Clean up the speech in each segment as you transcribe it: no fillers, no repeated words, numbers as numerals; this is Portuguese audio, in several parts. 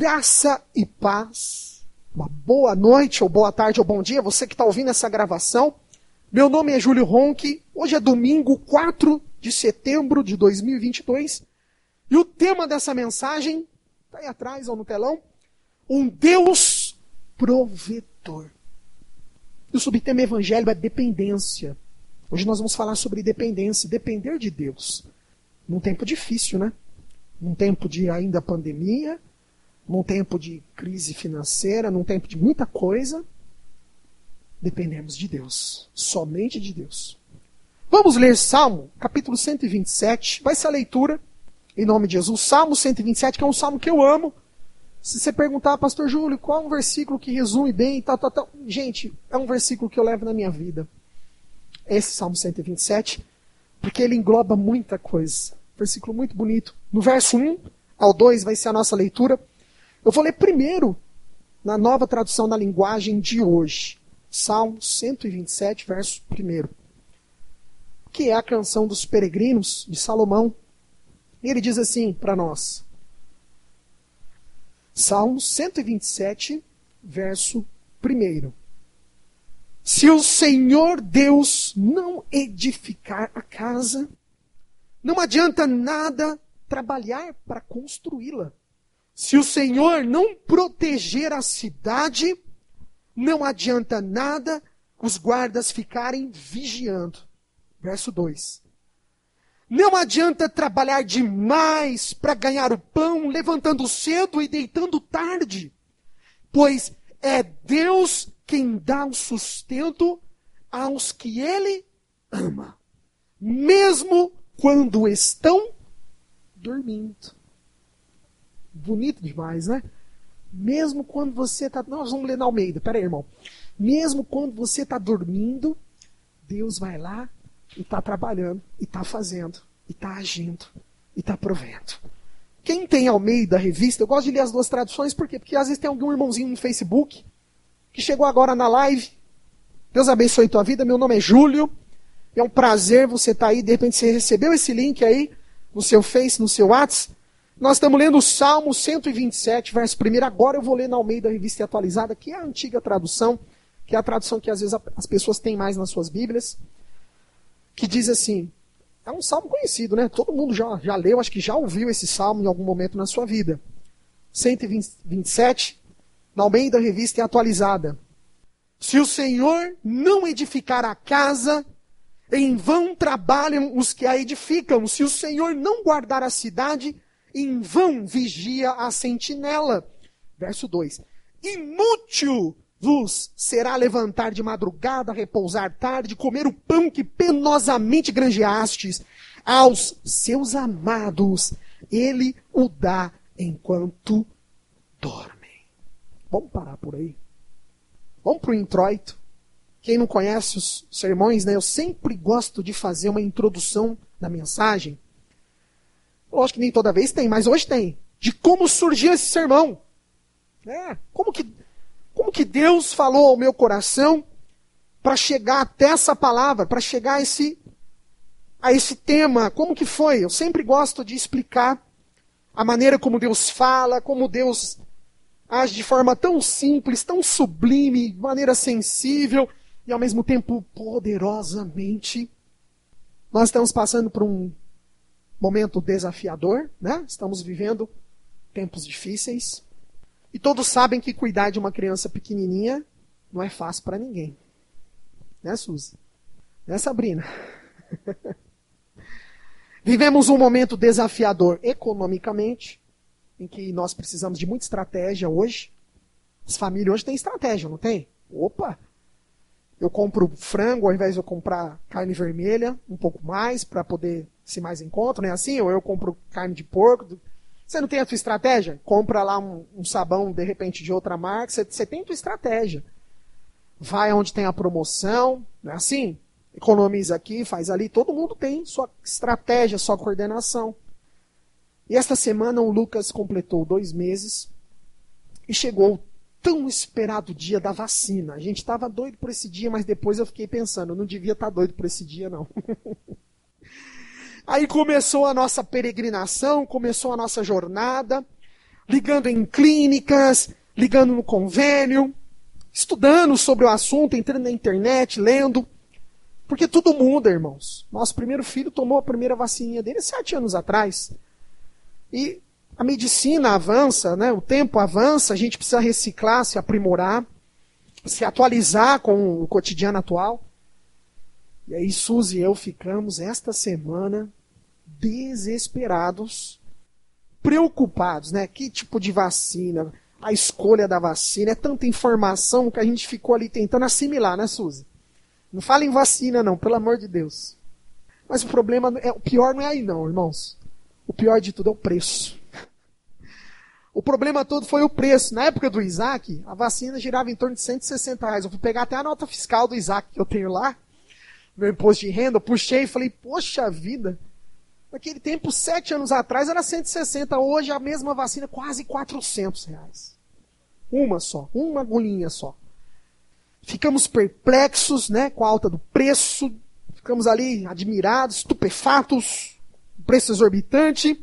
Graça e paz. Uma boa noite, ou boa tarde, ou bom dia, você que está ouvindo essa gravação. Meu nome é Júlio Ronchi. Hoje é domingo, 4 de setembro de 2022. E o tema dessa mensagem, está aí atrás ou no telão, um Deus provedor. E o subtema evangelho é dependência. Hoje nós vamos falar sobre dependência, depender de Deus. Num tempo difícil, né? Num tempo de ainda pandemia, num tempo de crise financeira, num tempo de muita coisa, dependemos de Deus, somente de Deus. Vamos ler Salmo, capítulo 127, vai ser a leitura, em nome de Jesus. Salmo 127, que é um salmo que eu amo. Se você perguntar, pastor Júlio, qual é um versículo que resume bem, tal. Gente, é um versículo que eu levo na minha vida. Esse Salmo 127, porque ele engloba muita coisa. Versículo muito bonito. No verso 1 ao 2 vai ser a nossa leitura. Eu vou ler primeiro na nova tradução da linguagem de hoje. Salmo 127, verso 1. Que é a canção dos peregrinos de Salomão. E ele diz assim para nós. Salmo 127, verso 1. Se o Senhor Deus não edificar a casa, não adianta nada trabalhar para construí-la. Se o Senhor não proteger a cidade, não adianta nada os guardas ficarem vigiando. Verso 2. Não adianta trabalhar demais para ganhar o pão, levantando cedo e deitando tarde, pois é Deus quem dá o sustento aos que Ele ama, mesmo quando estão dormindo. Bonito demais, né? Mesmo quando você está... Nós vamos ler na Almeida. Pera aí, irmão. Mesmo quando você está dormindo, Deus vai lá e está trabalhando, e está fazendo, e está agindo, e está provendo. Quem tem Almeida, revista, eu gosto de ler as duas traduções, por quê? Porque às vezes tem algum irmãozinho no Facebook que chegou agora na live. Deus abençoe tua vida, meu nome é Júlio. É um prazer você estar aí, de repente você recebeu esse link aí, no seu Face, no seu WhatsApp. Nós estamos lendo o Salmo 127, verso 1. Agora eu vou ler na Almeida Revista e Atualizada, que é a antiga tradução, que é a tradução que às vezes as pessoas têm mais nas suas Bíblias, que diz assim, é um salmo conhecido, né? Todo mundo já leu, acho que já ouviu esse salmo em algum momento na sua vida. 127, na Almeida Revista e Atualizada. Se o Senhor não edificar a casa, em vão trabalham os que a edificam. Se o Senhor não guardar a cidade, em vão vigia a sentinela. Verso 2. Inútil vos será levantar de madrugada, repousar tarde, comer o pão que penosamente granjeastes. Aos seus amados ele o dá enquanto dormem. Vamos parar por aí. Vamos para o introito. Quem não conhece os sermões, né? Eu sempre gosto de fazer uma introdução da mensagem. Lógico que nem toda vez tem, mas hoje tem. De como surgiu esse sermão. Como que Deus falou ao meu coração para chegar até essa palavra, para chegar a esse tema. Como que foi? Eu sempre gosto de explicar a maneira como Deus fala, como Deus age de forma tão simples, tão sublime, de maneira sensível e ao mesmo tempo poderosamente. Nós estamos passando por um momento desafiador, né? Estamos vivendo tempos difíceis. E todos sabem que cuidar de uma criança pequenininha não é fácil para ninguém. Né, Suzy? Né, Sabrina? Vivemos um momento desafiador economicamente, em que nós precisamos de muita estratégia hoje. As famílias hoje têm estratégia, não tem? Opa! Eu compro frango ao invés de eu comprar carne vermelha, um pouco mais, para poder ser mais em conta, não é assim? Ou eu compro carne de porco. Você não tem a sua estratégia? Compra lá um sabão, de repente, de outra marca. Você tem a sua estratégia. Vai onde tem a promoção, não é assim? Economiza aqui, faz ali. Todo mundo tem sua estratégia, sua coordenação. E esta semana o Lucas completou 2 meses e chegou o tão esperado dia da vacina. A gente estava doido por esse dia, mas depois eu fiquei pensando, eu não devia estar doido por esse dia, não. Aí começou a nossa peregrinação, começou a nossa jornada. ligando em clínicas, ligando no convênio, estudando sobre o assunto, entrando na internet, lendo. Porque tudo muda, irmãos. Nosso primeiro filho tomou a primeira vacininha dele 7 anos atrás. E a medicina avança, né? O tempo avança, a gente precisa reciclar, se aprimorar, se atualizar com o cotidiano atual. E aí Suzy e eu ficamos esta semana desesperados, preocupados, né? Que tipo de vacina, a escolha da vacina, é tanta informação que a gente ficou ali tentando assimilar, né, Suzy? Não fala em vacina não, pelo amor de Deus. Mas o problema, o pior não é aí não, irmãos. O pior de tudo é o preço. O problema todo foi o preço. Na época do Isaac, a vacina girava em torno de R$160. Eu fui pegar até a nota fiscal do Isaac que eu tenho lá, meu imposto de renda, eu puxei e falei, poxa vida, naquele tempo, 7 anos atrás, era 160. Hoje a mesma vacina, quase R$400. Uma só, uma agulhinha só. Ficamos perplexos, né, com a alta do preço. Ficamos ali admirados, estupefatos, preço exorbitante.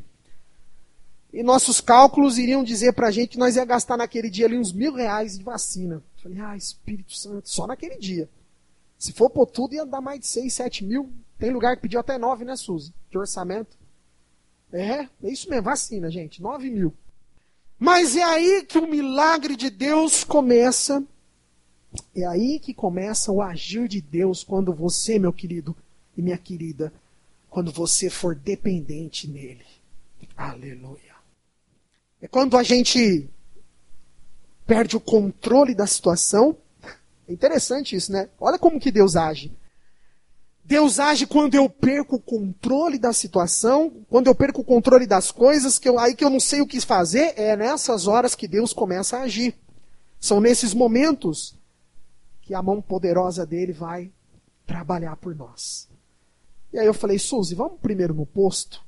E nossos cálculos iriam dizer pra gente que nós ia gastar naquele dia ali uns R$1.000 de vacina. Falei, Espírito Santo, só naquele dia. Se for por tudo, ia dar mais de 6, 7 mil. Tem lugar que pediu até 9, né, Suzy? De orçamento. É isso mesmo, vacina, gente. 9 mil. Mas é aí que o milagre de Deus começa. É aí que começa o agir de Deus quando você, meu querido e minha querida, quando você for dependente nele. Aleluia. É quando a gente perde o controle da situação. É interessante isso, né? Olha como que Deus age. Deus age quando eu perco o controle da situação, quando eu perco o controle das coisas, aí que eu não sei o que fazer, é nessas horas que Deus começa a agir. São nesses momentos que a mão poderosa dele vai trabalhar por nós. E aí eu falei, Suzy, vamos primeiro no posto?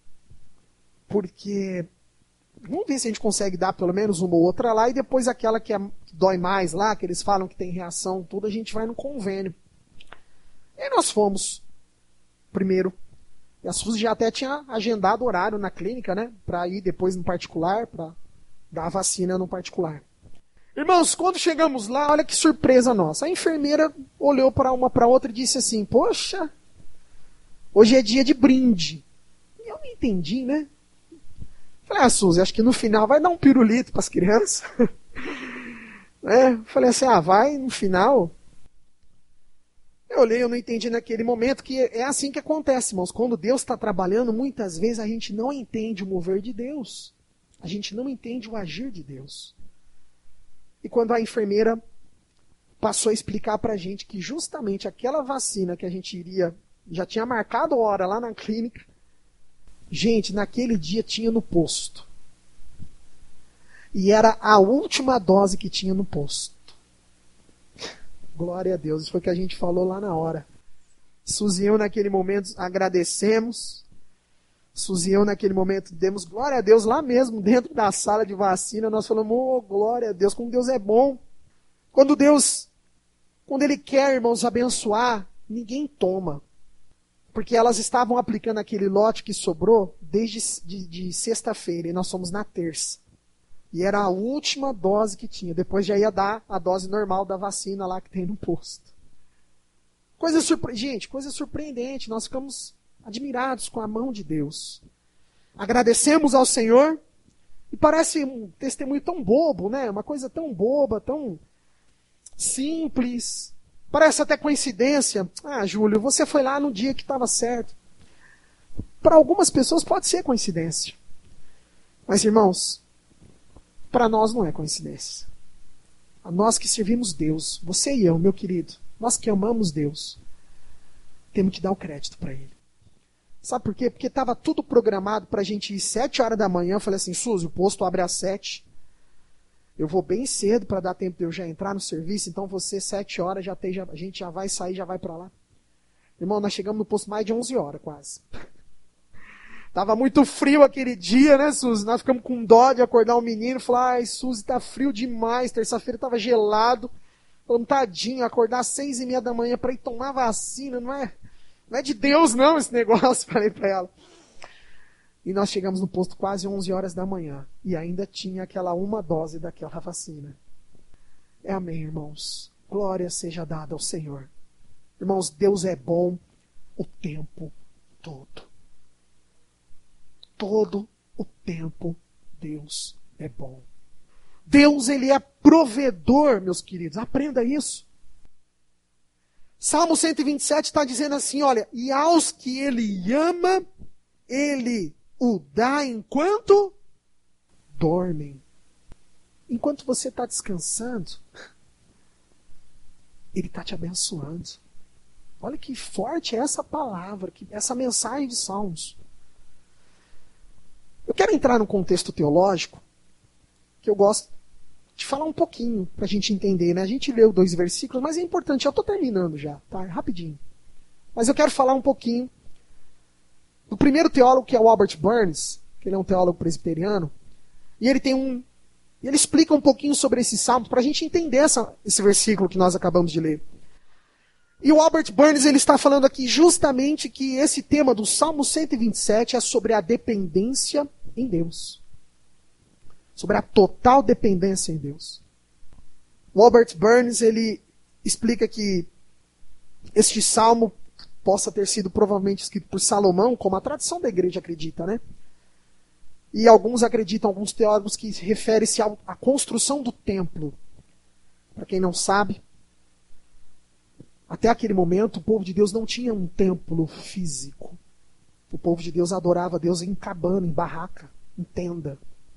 Porque vamos ver se a gente consegue dar pelo menos uma ou outra lá, e depois aquela que dói mais lá, que eles falam que tem reação, tudo, a gente vai no convênio. E aí nós fomos primeiro. E a Suzy já até tinha agendado horário na clínica, né? Para ir depois no particular, para dar a vacina no particular. Irmãos, quando chegamos lá, olha que surpresa nossa. A enfermeira olhou para uma para outra e disse assim, poxa, hoje é dia de brinde. E eu não entendi, né? Falei, Suzy, acho que no final vai dar um pirulito para as crianças. Falei assim, vai no final. Eu olhei, eu não entendi naquele momento, que é assim que acontece, irmãos. Quando Deus está trabalhando, muitas vezes a gente não entende o mover de Deus. A gente não entende o agir de Deus. E quando a enfermeira passou a explicar para a gente que justamente aquela vacina que a gente iria, já tinha marcado hora lá na clínica, gente, naquele dia tinha no posto. E era a última dose que tinha no posto. Glória a Deus, isso foi o que a gente falou lá na hora. Suzy e eu naquele momento agradecemos. Suzy e eu naquele momento demos glória a Deus lá mesmo, dentro da sala de vacina. Nós falamos, glória a Deus, como Deus é bom. Quando Ele quer, irmãos, abençoar, ninguém toma. Porque elas estavam aplicando aquele lote que sobrou desde de sexta-feira, e nós somos na terça. E era a última dose que tinha. Depois já ia dar a dose normal da vacina lá que tem no posto. Gente, coisa surpreendente. Nós ficamos admirados com a mão de Deus. Agradecemos ao Senhor. E parece um testemunho tão bobo, né? Uma coisa tão boba, tão simples. Parece até coincidência. Júlio, você foi lá no dia que estava certo. Para algumas pessoas pode ser coincidência. Mas, irmãos, para nós não é coincidência. A nós que servimos Deus, você e eu, meu querido, nós que amamos Deus, temos que dar o crédito para Ele. Sabe por quê? Porque estava tudo programado para a gente ir 7 horas da manhã. Eu falei assim, Suzy, o posto abre às 7. Eu vou bem cedo para dar tempo de eu já entrar no serviço, então você 7 horas, a gente já vai sair, já vai para lá. Irmão, nós chegamos no posto mais de 11 horas quase. Tava muito frio aquele dia, né, Suzy? Nós ficamos com dó de acordar o menino. Falar, Suzy, tá frio demais. Terça-feira tava gelado. Falamos, tadinho, acordar às 6:30 da manhã para ir tomar vacina. Não é de Deus não esse negócio, falei para ela. E nós chegamos no posto quase 11 horas da manhã. E ainda tinha aquela uma dose daquela vacina. Amém, irmãos. Glória seja dada ao Senhor. Irmãos, Deus é bom o tempo todo. Todo o tempo Deus é bom. Deus, Ele é provedor, meus queridos. Aprenda isso. Salmo 127 está dizendo assim, olha, e aos que Ele ama, Ele o dá enquanto dormem. Enquanto você está descansando, Ele está te abençoando. Olha que forte é essa palavra, essa mensagem de Salmos. Eu quero entrar num contexto teológico que eu gosto de falar um pouquinho para a gente entender, né? A gente leu 2 versículos, mas é importante, eu estou terminando já, tá? Rapidinho. Mas eu quero falar um pouquinho do primeiro teólogo, que é o Albert Burns, que ele é um teólogo presbiteriano, e ele explica um pouquinho sobre esse salmo para a gente entender esse versículo que nós acabamos de ler. E o Albert Burns, ele está falando aqui justamente que esse tema do Salmo 127 é sobre a dependência em Deus. Sobre a total dependência em Deus. O Albert Burns, ele explica que este salmo possa ter sido provavelmente escrito por Salomão, como a tradição da igreja acredita, né? E alguns teólogos, que refere-se à construção do templo. Para quem não sabe, até aquele momento o povo de Deus não tinha um templo físico. O povo de Deus adorava a Deus em cabana, em barraca, em tenda.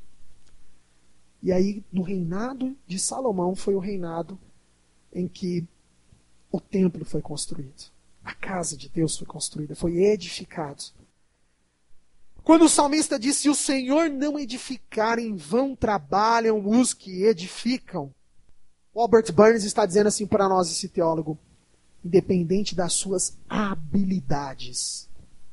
E aí, no reinado de Salomão, foi o reinado em que o templo foi construído. A casa de Deus foi construída, foi edificado. Quando o salmista diz, se o Senhor não edificar, em vão trabalham os que edificam. O Albert Burns está dizendo assim para nós, esse teólogo, independente das suas habilidades.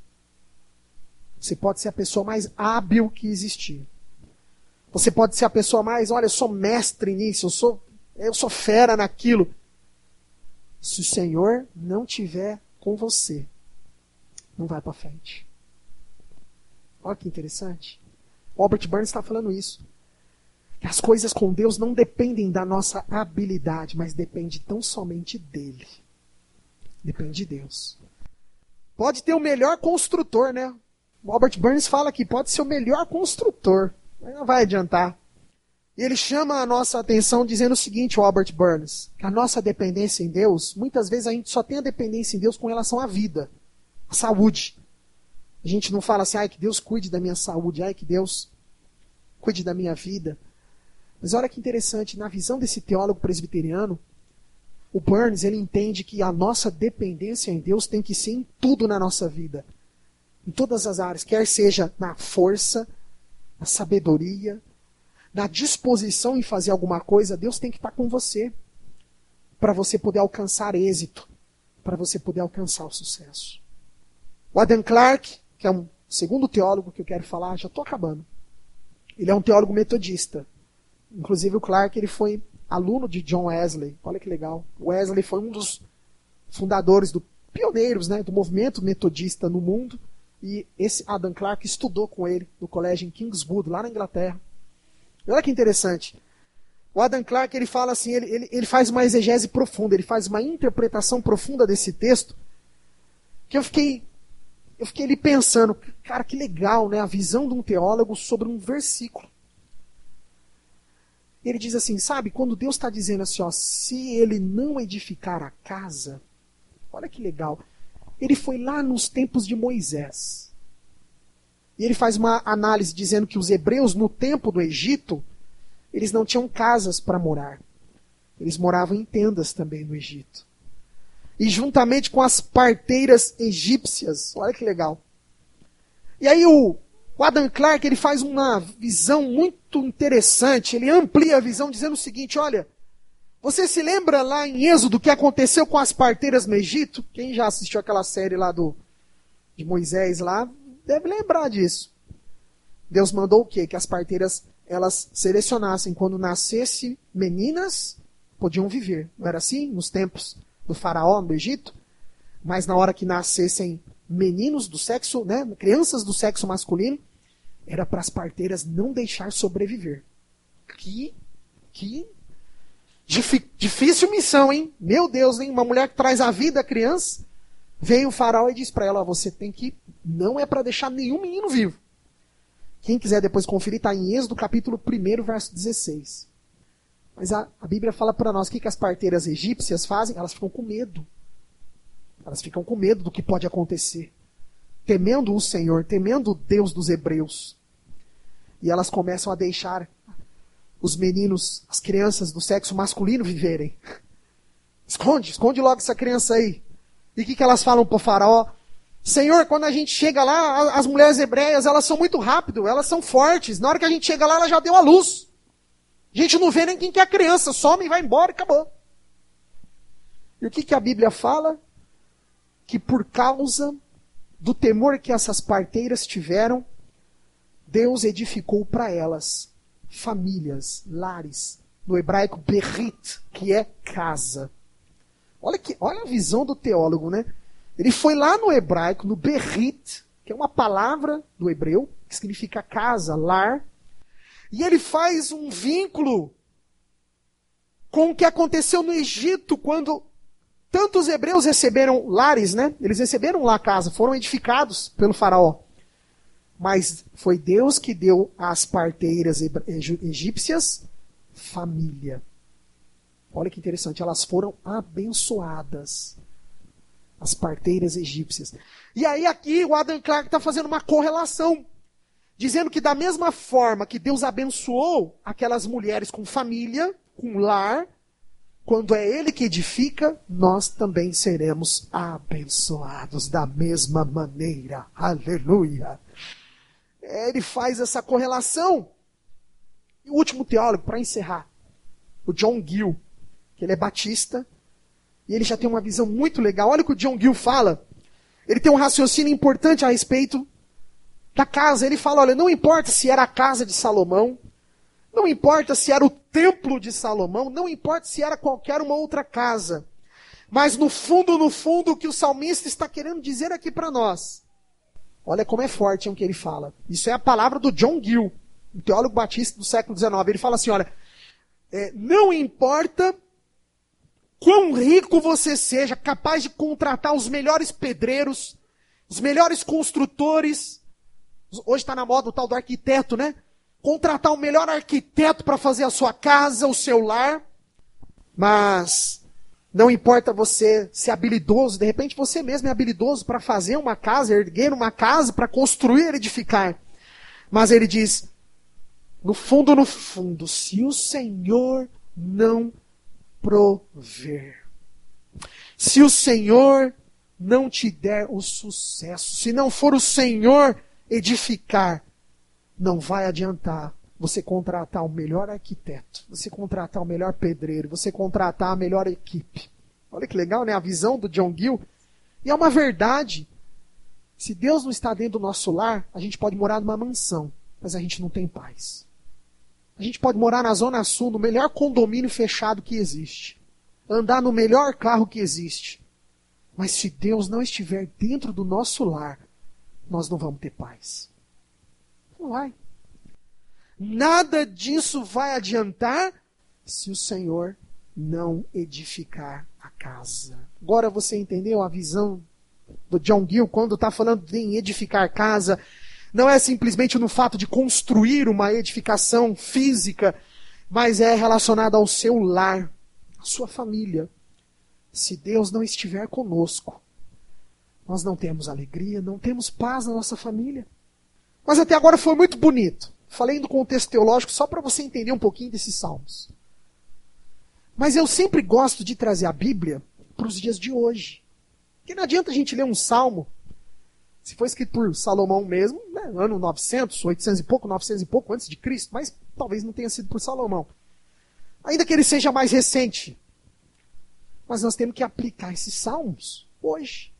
Você pode ser a pessoa mais hábil que existir. Você pode ser a pessoa mais, olha, eu sou mestre nisso, eu sou fera naquilo. Se o Senhor não tiver com você, não vai para frente. Olha que interessante. O Albert Burns está falando isso. Que as coisas com Deus não dependem da nossa habilidade, mas depende tão somente dele. Depende de Deus. Pode ter o melhor construtor, né? O Albert Burns fala que pode ser o melhor construtor, mas não vai adiantar. E ele chama a nossa atenção dizendo o seguinte, o Albert Burns, que a nossa dependência em Deus, muitas vezes a gente só tem a dependência em Deus com relação à vida, à saúde. A gente não fala assim, ai, que Deus cuide da minha saúde, ai, que Deus cuide da minha vida. Mas olha que interessante, na visão desse teólogo presbiteriano, o Burns, ele entende que a nossa dependência em Deus tem que ser em tudo na nossa vida. Em todas as áreas, quer seja na força, na sabedoria, na disposição em fazer alguma coisa, Deus tem que estar com você para você poder alcançar êxito, para você poder alcançar o sucesso. O Adam Clarke, que é um segundo teólogo que eu quero falar, já estou acabando. Ele é um teólogo metodista. Inclusive o Clarke, ele foi aluno de John Wesley. Olha que legal. Wesley foi um dos fundadores, pioneiros, né, do movimento metodista no mundo. E esse Adam Clarke estudou com ele no colégio em Kingswood, lá na Inglaterra. E olha que interessante. O Adam Clarke, ele fala assim, ele faz uma exegese profunda, ele faz uma interpretação profunda desse texto, que eu fiquei ali pensando, cara, que legal, né, a visão de um teólogo sobre um versículo. Ele diz assim, sabe, quando Deus está dizendo assim, ó, se ele não edificar a casa, olha que legal, ele foi lá nos tempos de Moisés. E ele faz uma análise dizendo que os hebreus no tempo do Egito, eles não tinham casas para morar. Eles moravam em tendas também no Egito. E juntamente com as parteiras egípcias, olha que legal. E aí o Adam Clarke, ele faz uma visão muito interessante, ele amplia a visão dizendo o seguinte, olha, você se lembra lá em Êxodo o que aconteceu com as parteiras no Egito? Quem já assistiu aquela série lá de Moisés lá, deve lembrar disso. Deus mandou o quê? Que as parteiras, elas selecionassem quando nascesse meninas, podiam viver. Não era assim nos tempos do faraó no Egito? Mas na hora que nascessem meninos do sexo, né, crianças do sexo masculino, era para as parteiras não deixar sobreviver. Que difícil missão, hein? Meu Deus, hein? Uma mulher que traz a vida à criança. Veio o faraó e disse para ela, você tem que... Não é para deixar nenhum menino vivo. Quem quiser depois conferir, está em Êxodo capítulo 1, verso 16. Mas a Bíblia fala para nós o que as parteiras egípcias fazem. Elas ficam com medo. Elas ficam com medo do que pode acontecer. Temendo o Senhor, temendo o Deus dos hebreus. E elas começam a deixar os meninos, as crianças do sexo masculino viverem. Esconde logo essa criança aí. E o que elas falam para o faraó? Senhor, quando a gente chega lá, as mulheres hebreias, elas são muito rápidas, elas são fortes. Na hora que a gente chega lá, ela já deu a luz. A gente não vê nem quem que é a criança, some e vai embora e acabou. E o que a Bíblia fala? Que por causa do temor que essas parteiras tiveram, Deus edificou para elas famílias, lares, no hebraico berit, que é casa. Olha a visão do teólogo, né? Ele foi lá no hebraico, no berit, que é uma palavra do hebreu, que significa casa, lar, e ele faz um vínculo com o que aconteceu no Egito, quando tantos hebreus receberam lares, né? Eles receberam lá a casa, foram edificados pelo faraó. Mas foi Deus que deu às parteiras egípcias família. Olha que interessante, elas foram abençoadas. As parteiras egípcias. E aí aqui o Adam Clarke está fazendo uma correlação. Dizendo que da mesma forma que Deus abençoou aquelas mulheres com família, com lar, quando é Ele que edifica, nós também seremos abençoados da mesma maneira. Aleluia! Ele faz essa correlação. E o último teólogo, para encerrar, o John Gill, que ele é batista, e ele já tem uma visão muito legal. Olha o que o John Gill fala. Ele tem um raciocínio importante a respeito da casa. Ele fala, olha, não importa se era a casa de Salomão, não importa se era o templo de Salomão, não importa se era qualquer uma outra casa. Mas no fundo, o que o salmista está querendo dizer aqui para nós. Olha como é forte o que ele fala. Isso é a palavra do John Gill, um teólogo batista do século XIX. Ele fala assim, olha, não importa quão rico você seja, capaz de contratar os melhores pedreiros, os melhores construtores. Hoje está na moda o tal do arquiteto, né? Contratar o melhor arquiteto para fazer a sua casa, o seu lar. Mas não importa você ser habilidoso, de repente você mesmo é habilidoso para fazer uma casa, erguer uma casa, para construir, edificar. Mas ele diz, no fundo, se o Senhor não prover, se o Senhor não te der o sucesso, se não for o Senhor edificar, não vai adiantar você contratar o melhor arquiteto, você contratar o melhor pedreiro, você contratar a melhor equipe. Olha que legal, né? A visão do John Gill. E é uma verdade. Se Deus não está dentro do nosso lar, a gente pode morar numa mansão, mas a gente não tem paz. A gente pode morar na Zona Sul, no melhor condomínio fechado que existe. Andar no melhor carro que existe. Mas se Deus não estiver dentro do nosso lar, nós não vamos ter paz. Não vai. Nada disso vai adiantar se o Senhor não edificar a casa. Agora você entendeu a visão do John Gill quando está falando em edificar casa? Não é simplesmente no fato de construir uma edificação física, mas é relacionado ao seu lar, à sua família. Se Deus não estiver conosco, nós não temos alegria, não temos paz na nossa família. Mas até agora foi muito bonito. Falei do contexto teológico só para você entender um pouquinho desses salmos. Mas eu sempre gosto de trazer a Bíblia para os dias de hoje. Porque não adianta a gente ler um salmo, se foi escrito por Salomão mesmo, né, ano 900, 800 e pouco, 900 e pouco antes de Cristo, mas talvez não tenha sido por Salomão. Ainda que ele seja mais recente. Mas nós temos que aplicar esses salmos hoje.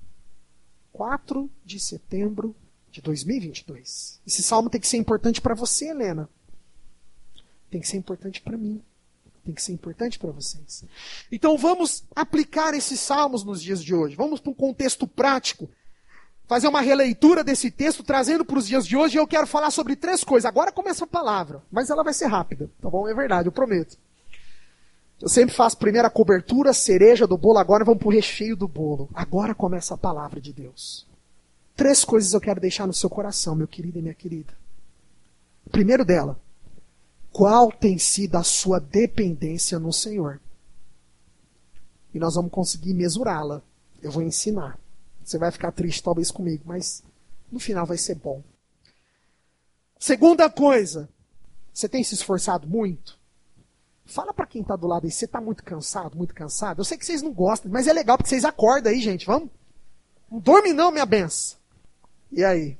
4 de setembro de 2022. Esse salmo tem que ser importante para você, Helena. Tem que ser importante para mim. Tem que ser importante para vocês. Então vamos aplicar esses salmos nos dias de hoje. Vamos para um contexto prático. fazer uma releitura desse texto, trazendo para os dias de hoje, e eu quero falar sobre 3 coisas. Agora começa a palavra, mas ela vai ser rápida, tá bom? É verdade, eu prometo. Eu sempre faço primeiro a cobertura, a cereja do bolo, agora vamos para o recheio do bolo. Agora começa a palavra de Deus. 3 coisas eu quero deixar no seu coração, meu querido e minha querida. Primeiro dela, qual tem sido a sua dependência no Senhor? E nós vamos conseguir mesurá-la. Eu vou ensinar. Você vai ficar triste talvez comigo, mas no final vai ser bom. Segunda coisa, você tem se esforçado muito? Fala para quem está do lado aí, você está muito cansado, muito cansado? Eu sei que vocês não gostam, mas é legal porque vocês acordam aí, gente, vamos? Não dorme não, minha benção. E aí?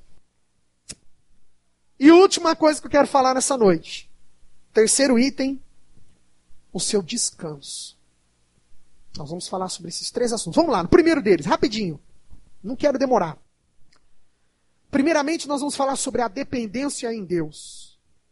E última coisa que eu quero falar nessa noite. Terceiro item, o seu descanso. Nós vamos falar sobre esses 3 assuntos. Vamos lá, no primeiro deles, rapidinho. Não quero demorar. Primeiramente, nós vamos falar sobre a dependência em Deus.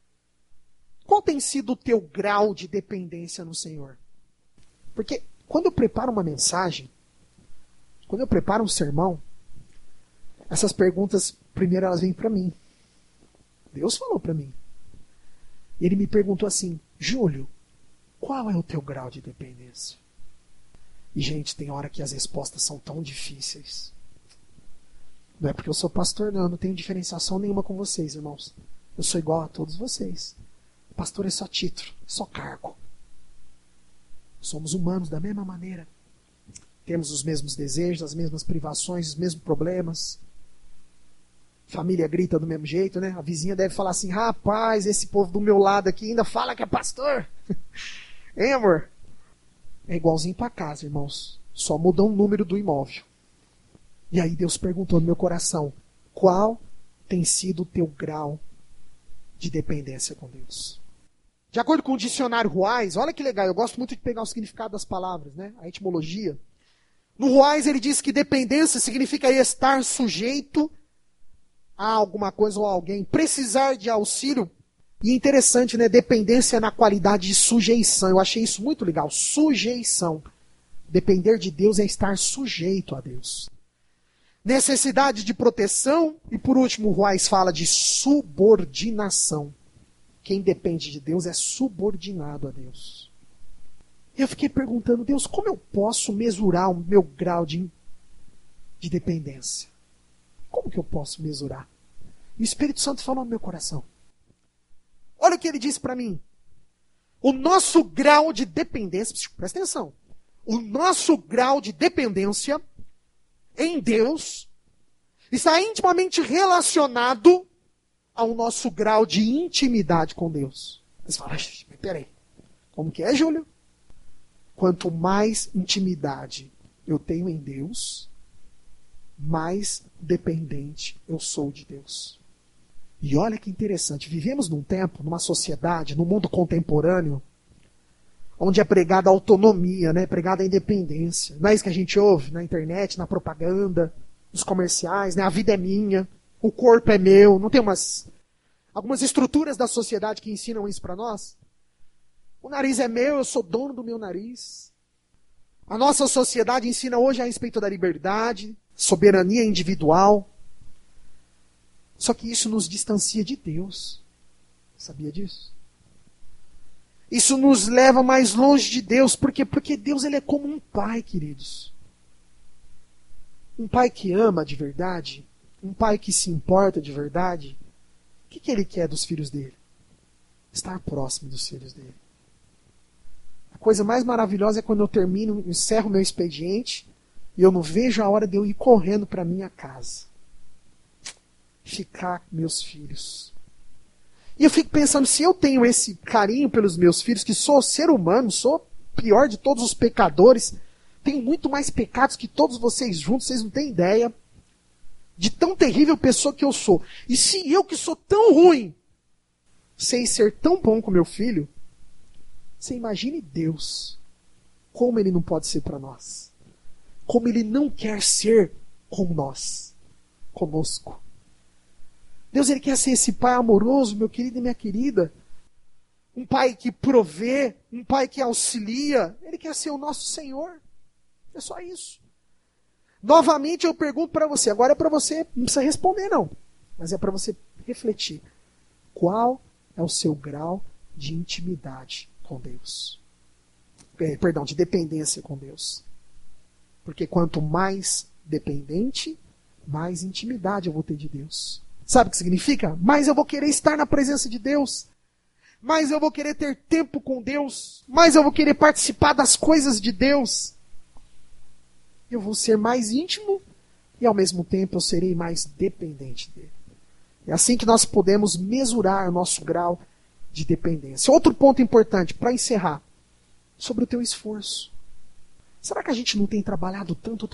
Qual tem sido o teu grau de dependência no Senhor? Porque quando eu preparo uma mensagem, quando eu preparo um sermão, essas perguntas, primeiro elas vêm para mim. Deus falou para mim. E Ele me perguntou assim, Júlio, qual é o teu grau de dependência? E, gente, tem hora que as respostas são tão difíceis. Não é porque eu sou pastor, não. Eu não tenho diferenciação nenhuma com vocês, irmãos. Eu sou igual a todos vocês. Pastor é só título, só cargo. Somos humanos da mesma maneira. Temos os mesmos desejos, as mesmas privações, os mesmos problemas. Família grita do mesmo jeito, né? A vizinha deve falar assim, rapaz, esse povo do meu lado aqui ainda fala que é pastor. Hein, amor? É igualzinho para casa, irmãos. Só muda um número do imóvel. E aí Deus perguntou no meu coração, qual tem sido o teu grau de dependência com Deus? De acordo com o dicionário Ruais, olha que legal, eu gosto muito de pegar o significado das palavras, né? A etimologia. No Ruais ele diz que dependência significa estar sujeito a alguma coisa ou a alguém, precisar de auxílio. E interessante, né? Dependência na qualidade de sujeição. Eu achei isso muito legal. Sujeição. Depender de Deus é estar sujeito a Deus. Necessidade de proteção. E por último, o Ruais fala de subordinação. Quem depende de Deus é subordinado a Deus. E eu fiquei perguntando, Deus, como eu posso mesurar o meu grau de dependência? Como que eu posso mesurar? E o Espírito Santo falou no meu coração. Olha o que ele disse para mim. O nosso grau de dependência, presta atenção. O nosso grau de dependência em Deus está intimamente relacionado ao nosso grau de intimidade com Deus. Você fala, mas peraí, como que é, Júlio? Quanto mais intimidade eu tenho em Deus, mais dependente eu sou de Deus. E olha que interessante, vivemos num tempo, numa sociedade, num mundo contemporâneo, onde é pregada a autonomia, né? Pregada a independência. Não é isso que a gente ouve na internet, na propaganda, nos comerciais, né? A vida é minha, o corpo é meu. Não tem algumas estruturas da sociedade que ensinam isso para nós? O nariz é meu, eu sou dono do meu nariz. A nossa sociedade ensina hoje a respeito da liberdade, soberania individual. Só que isso nos distancia de Deus. Sabia disso? Isso nos leva mais longe de Deus. Por quê? Porque Deus ele é como um pai, queridos. Um pai que ama de verdade, um pai que se importa de verdade. O que ele quer dos filhos dele? Estar próximo dos filhos dele. A coisa mais maravilhosa é quando eu termino, encerro meu expediente e eu não vejo a hora de eu ir correndo para minha casa. Ficar com meus filhos. E eu fico pensando, se eu tenho esse carinho pelos meus filhos, que sou ser humano, sou pior de todos os pecadores, tenho muito mais pecados que todos vocês juntos, vocês não têm ideia de tão terrível pessoa que eu sou. E se eu que sou tão ruim, sei ser tão bom com meu filho, você imagine Deus, como Ele não pode ser para nós. Como Ele não quer ser com nós, conosco. Deus ele quer ser esse pai amoroso, meu querido e minha querida. Um pai que provê, um pai que auxilia. Ele quer ser o nosso Senhor. É só isso. Novamente eu pergunto para você, agora é para você, não precisa responder não, mas é para você refletir. Qual é o seu grau de intimidade com Deus? Perdão, de dependência com Deus. Porque quanto mais dependente, mais intimidade eu vou ter de Deus. Sabe o que significa? Mais eu vou querer estar na presença de Deus. Mais eu vou querer ter tempo com Deus. Mais eu vou querer participar das coisas de Deus. Eu vou ser mais íntimo e ao mesmo tempo eu serei mais dependente dele. É assim que nós podemos mesurar o nosso grau de dependência. Outro ponto importante para encerrar, sobre o teu esforço. Será que a gente não tem trabalhado tanto,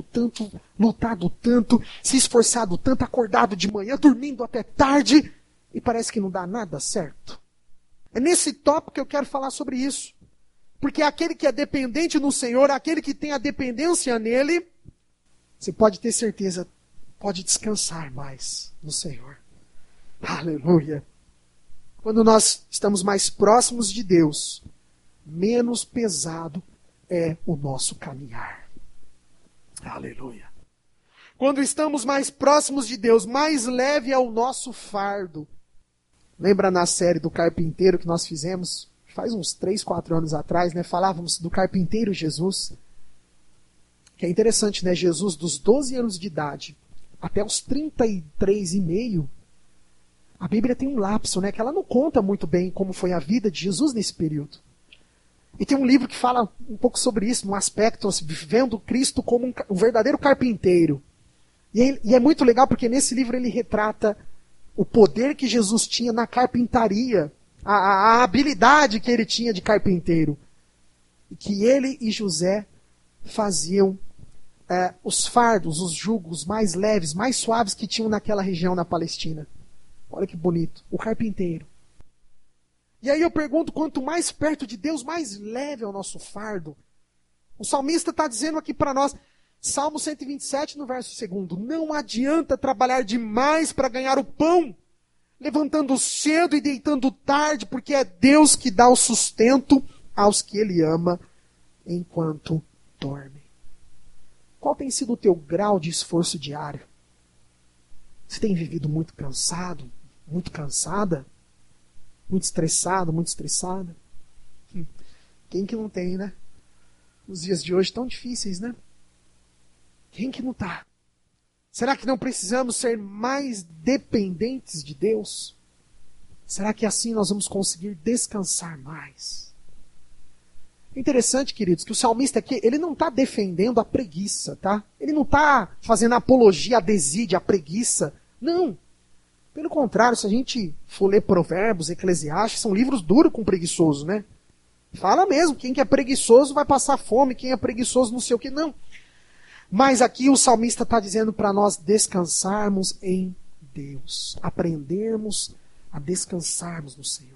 lutado tanto, se esforçado tanto, acordado de manhã, dormindo até tarde, e parece que não dá nada certo? É nesse tópico que eu quero falar sobre isso. Porque aquele que é dependente no Senhor, aquele que tem a dependência nele, você pode ter certeza, pode descansar mais no Senhor. Aleluia! Quando nós estamos mais próximos de Deus, menos pesado é o nosso caminhar. Aleluia! Quando estamos mais próximos de Deus, mais leve é o nosso fardo. Lembra na série do carpinteiro que nós fizemos? Faz uns 3, 4 anos atrás, né? Falávamos do carpinteiro Jesus. Que é interessante, né? Jesus, dos 12 anos de idade até os 33,5, a Bíblia tem um lapso, né? Que ela não conta muito bem como foi a vida de Jesus nesse período. E tem um livro que fala um pouco sobre isso, num aspecto, assim, vivendo Cristo como um verdadeiro carpinteiro. E é muito legal porque nesse livro ele retrata o poder que Jesus tinha na carpintaria, a habilidade que ele tinha de carpinteiro. E que ele e José faziam os fardos, os jugos mais leves, mais suaves que tinham naquela região na Palestina. Olha que bonito. O carpinteiro. E aí eu pergunto, quanto mais perto de Deus, mais leve é o nosso fardo. O salmista está dizendo aqui para nós, Salmo 127, no verso 2, não adianta trabalhar demais para ganhar o pão, levantando cedo e deitando tarde, porque é Deus que dá o sustento aos que Ele ama enquanto dorme. Qual tem sido o teu grau de esforço diário? Você tem vivido muito cansado, muito cansada? Muito estressado, muito estressada? Quem que não tem, né? Os dias de hoje tão difíceis, né? Quem que não está? Será que não precisamos ser mais dependentes de Deus? Será que assim nós vamos conseguir descansar mais? É interessante, queridos, que o salmista aqui, ele não está defendendo a preguiça, tá? Ele não está fazendo apologia à desídia, à preguiça. Não. Pelo contrário, se a gente for ler Provérbios, Eclesiastes, são livros duros com preguiçoso, né? Fala mesmo, quem que é preguiçoso vai passar fome, quem é preguiçoso não sei o que, não. Mas aqui o salmista está dizendo para nós descansarmos em Deus. Aprendermos a descansarmos no Senhor.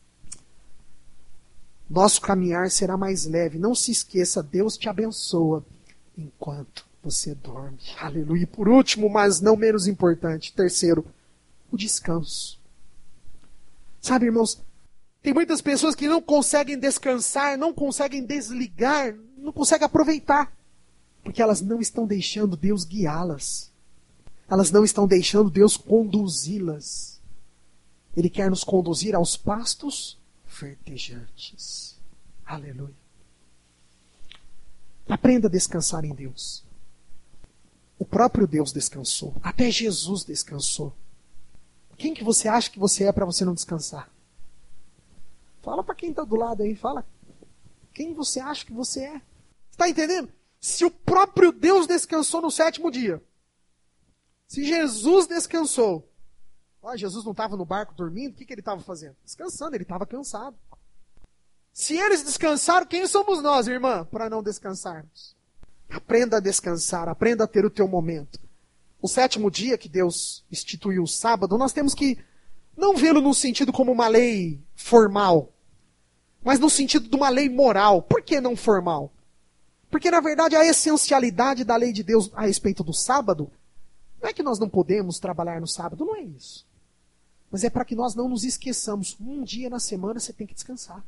Nosso caminhar será mais leve. Não se esqueça, Deus te abençoa enquanto você dorme. Aleluia. E por último, mas não menos importante, terceiro, o descanso. Sabe, irmãos, tem muitas pessoas que não conseguem descansar, não conseguem desligar, não conseguem aproveitar. Porque elas não estão deixando Deus guiá-las. Elas não estão deixando Deus conduzi-las. Ele quer nos conduzir aos pastos verdejantes. Aleluia. Aprenda a descansar em Deus. O próprio Deus descansou. Até Jesus descansou. Quem que você acha que você é para você não descansar? Fala para quem está do lado aí. Fala. Quem você acha que você é? Está entendendo? Se o próprio Deus descansou no 7º dia, se Jesus descansou, Jesus não estava no barco dormindo, o que ele estava fazendo? Descansando, ele estava cansado. Se eles descansaram, quem somos nós, irmã, para não descansarmos? Aprenda a descansar, aprenda a ter o teu momento. O 7º dia que Deus instituiu o sábado, nós temos que não vê-lo no sentido como uma lei formal, mas no sentido de uma lei moral. Por que não formal? Porque, na verdade, a essencialidade da lei de Deus a respeito do sábado não é que nós não podemos trabalhar no sábado, não é isso. Mas é para que nós não nos esqueçamos. Um dia na semana você tem que descansar.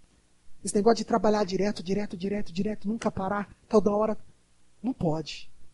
Esse negócio de trabalhar direto, nunca parar, toda hora, não pode.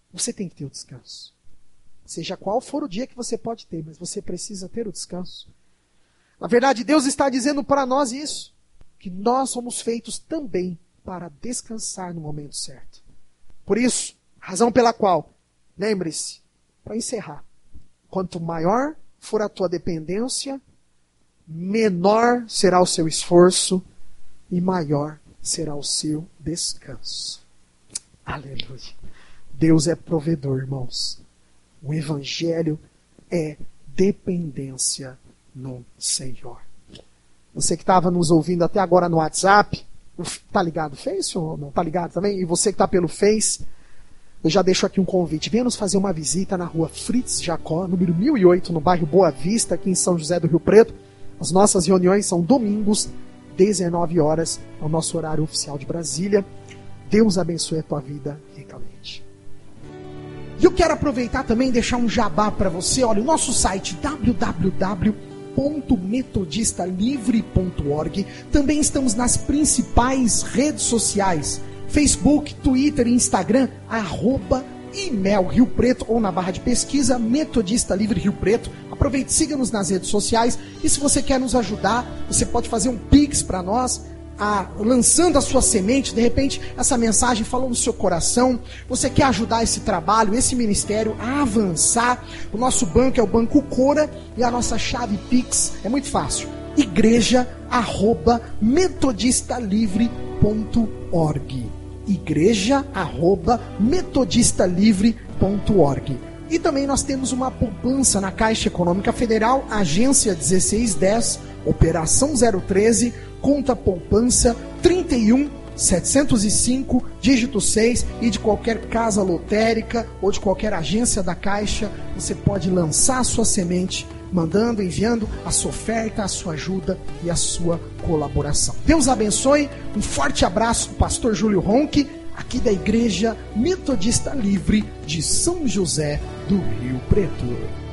Você tem que ter o descanso. Seja qual for o dia que você pode ter, mas você precisa ter o descanso. Na verdade, Deus está dizendo para nós isso, que nós somos feitos também para descansar no momento certo. Por isso, razão pela qual, lembre-se, para encerrar, quanto maior for a tua dependência, menor será o seu esforço e maior será o seu descanso. Aleluia. Deus é provedor, irmãos. O Evangelho é dependência no Senhor. Você que estava nos ouvindo até agora no WhatsApp, está ligado o Face ou não? Está ligado também? E você que está pelo Face, eu já deixo aqui um convite. Venha nos fazer uma visita na rua Fritz Jacó, número 1008, no bairro Boa Vista, aqui em São José do Rio Preto. As nossas reuniões são domingos, 19 horas, é o nosso horário oficial de Brasília. Deus abençoe a tua vida ricamente. E eu quero aproveitar também e deixar um jabá para você. Olha, o nosso site www.metodistalivre.org. Também estamos nas principais redes sociais: Facebook, Twitter e Instagram, @IMEL Rio Preto, ou na barra de pesquisa Metodista Livre Rio Preto. Aproveite, siga-nos nas redes sociais. E se você quer nos ajudar, você pode fazer um Pix para nós, lançando a sua semente. De repente essa mensagem falou no seu coração, você quer ajudar esse trabalho, esse ministério a avançar. O nosso banco é o Banco Cora e a nossa chave Pix é muito fácil: igreja@metodistalivre.org. igreja@metodistalivre.org. E também nós temos uma poupança na Caixa Econômica Federal, agência 1610, operação 013, conta poupança 31705, dígito 6, e de qualquer casa lotérica ou de qualquer agência da Caixa, você pode lançar a sua semente, mandando, enviando a sua oferta, a sua ajuda e a sua colaboração. Deus abençoe, um forte abraço do pastor Júlio Ronque, aqui da Igreja Metodista Livre de São José do Rio Preto.